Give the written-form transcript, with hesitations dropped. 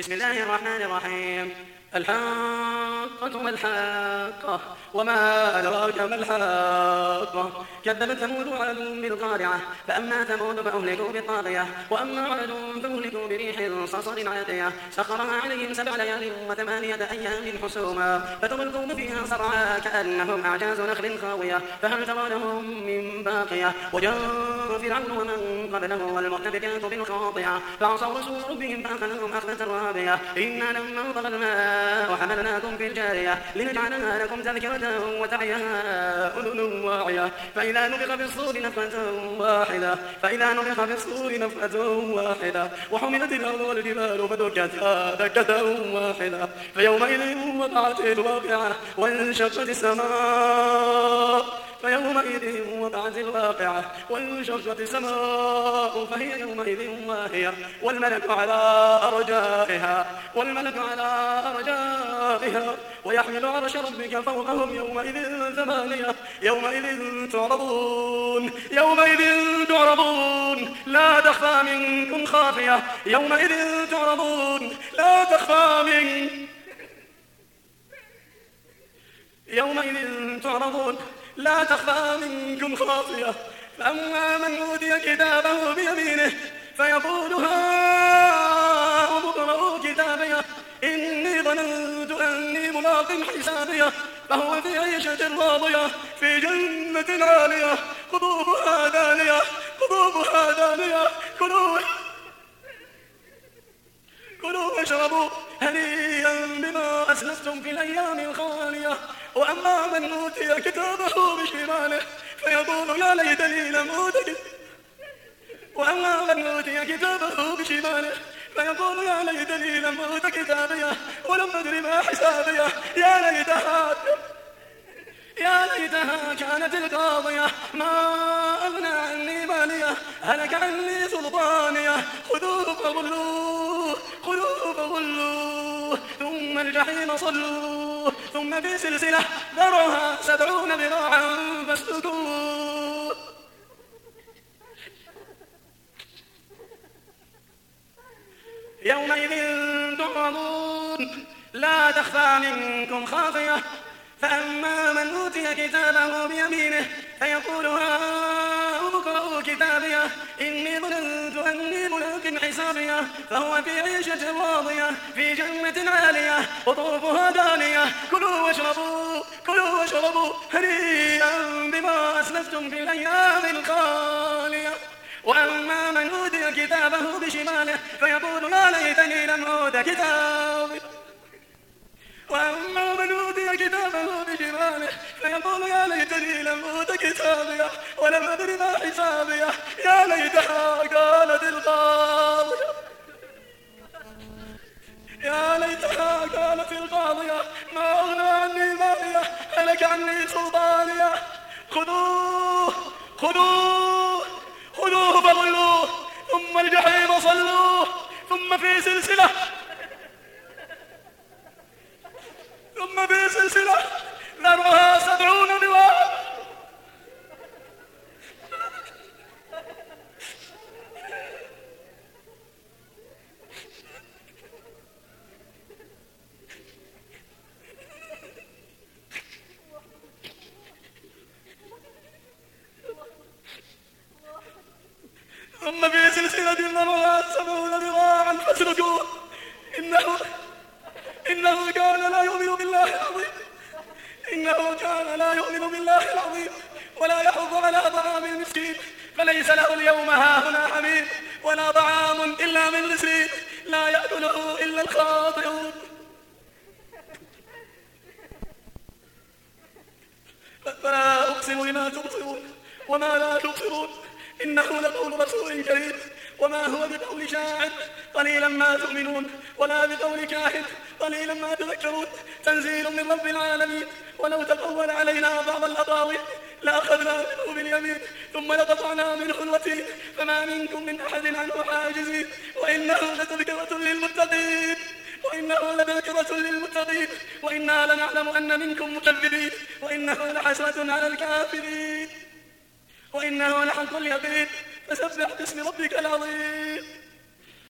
بسم الله الرحمن الرحيم. الحاقة ما الحاقة وما أدراك ما الحاقة. كذبت ثمود وعاد بالقارعة فأما ثمود فأهلكوا بالطاغية وأما عاد فأهلكوا بريح صرصر عاتية سخرها عليهم 7 ليال و8 أيام حسوما فترى القوم فيها صرعى كأنهم أعجاز نخل خاوية فهل ترى لهم من باقية. وجاء فرعون ومن قبله والمؤتفكات بالخاطئة فعصوا رسول ربهم فأخذهم أخذة رابية إنا لما طغى الماء وحملناكم في الجارية لنجعلها لكم تذكرة وتعيها أذن واعية فإذا نفخ في الصور نفخة واحدة وحملت الأرض والجبال فدكتا دكة واحدة فيومئذ وقعت الواقعة وانشقت السماء فهي يومئذ واهية والملك على أرجائها ويحمل عرش ربك فوقهم يومئذ 8 يومئذ تعرضون لا تخفى منكم خافية يومئذ تعرضون لا تخفى منكم خافية فأما من أوتي كتابه بيمينه فيقول هاؤم اقرءوا كتابيه إني ظننت أني ملاق حسابيه فهو في عيشة راضية في جنة عالية قطوفها دانية كلوا واشربوا هنيئا بما أسلفتم في الأيام الخالية. وأما من أوتي كتابه بشماله فيقول يا ليتني لم أوت كتابيه ولم أدر ما حسابيه يا ليتها كانت القاضية ما أغنى عني مالية هلك عني سلطانية خذوه فغلوه ثم الجحيم صلوه ثم في سلسلة ذرعها 70 ذراعا فاسلكوه. يومئذ تعرضون لا تخفى منكم خافية فأما من أوتي كتابه بيمينه فيقول هاؤم اقرءوا كتابيه إني ظننت أني ملاق حسابيه فهو في عيشة راضية في جنة عالية قطوفها دانية كلوا واشربوا هنيئا بما أسلفتم في الأيام الخالية. وأما من أوتي كتابه بشماله فيقول يا ليتني لم أوت كتابي ولم أدر ما حسابيه يا ليتها كانت القاضية ما أغنى عني مالية هلك عني سلطانية خذوه فغلوه ثم الجحيم صلوه ثم في سلسلة ذرعها 70 ذراعا ثم في سلسلة ذرعها 70 ذراعا فاسلكوه إنه كان لا يؤمن بالله العظيم ولا يحض على طعام المسكين فليس له اليوم هاهنا حميم ولا طعام إلا من غسلين لا يأكله إلا الخاطئون. فلا أقسم بما تبصرون وما لا تبصرون إنه لقول رسول كريم وما هو بقول شاعر قليلا ما تؤمنون ولا بقول كاهن قليلا ما تذكرون تنزيل من رب العالمين. ولو تقول علينا بعض الأقاويل لأخذنا منه باليمين ثم لقطعنا منه الوتين فما منكم من أحد عنه حاجزين وإنه لتذكرة للمتقين وإنا لنعلم أن منكم مكذبين وإنه لحسرة على الكافرين وإنه لحق اليقين فسبح باسم ربك العظيم.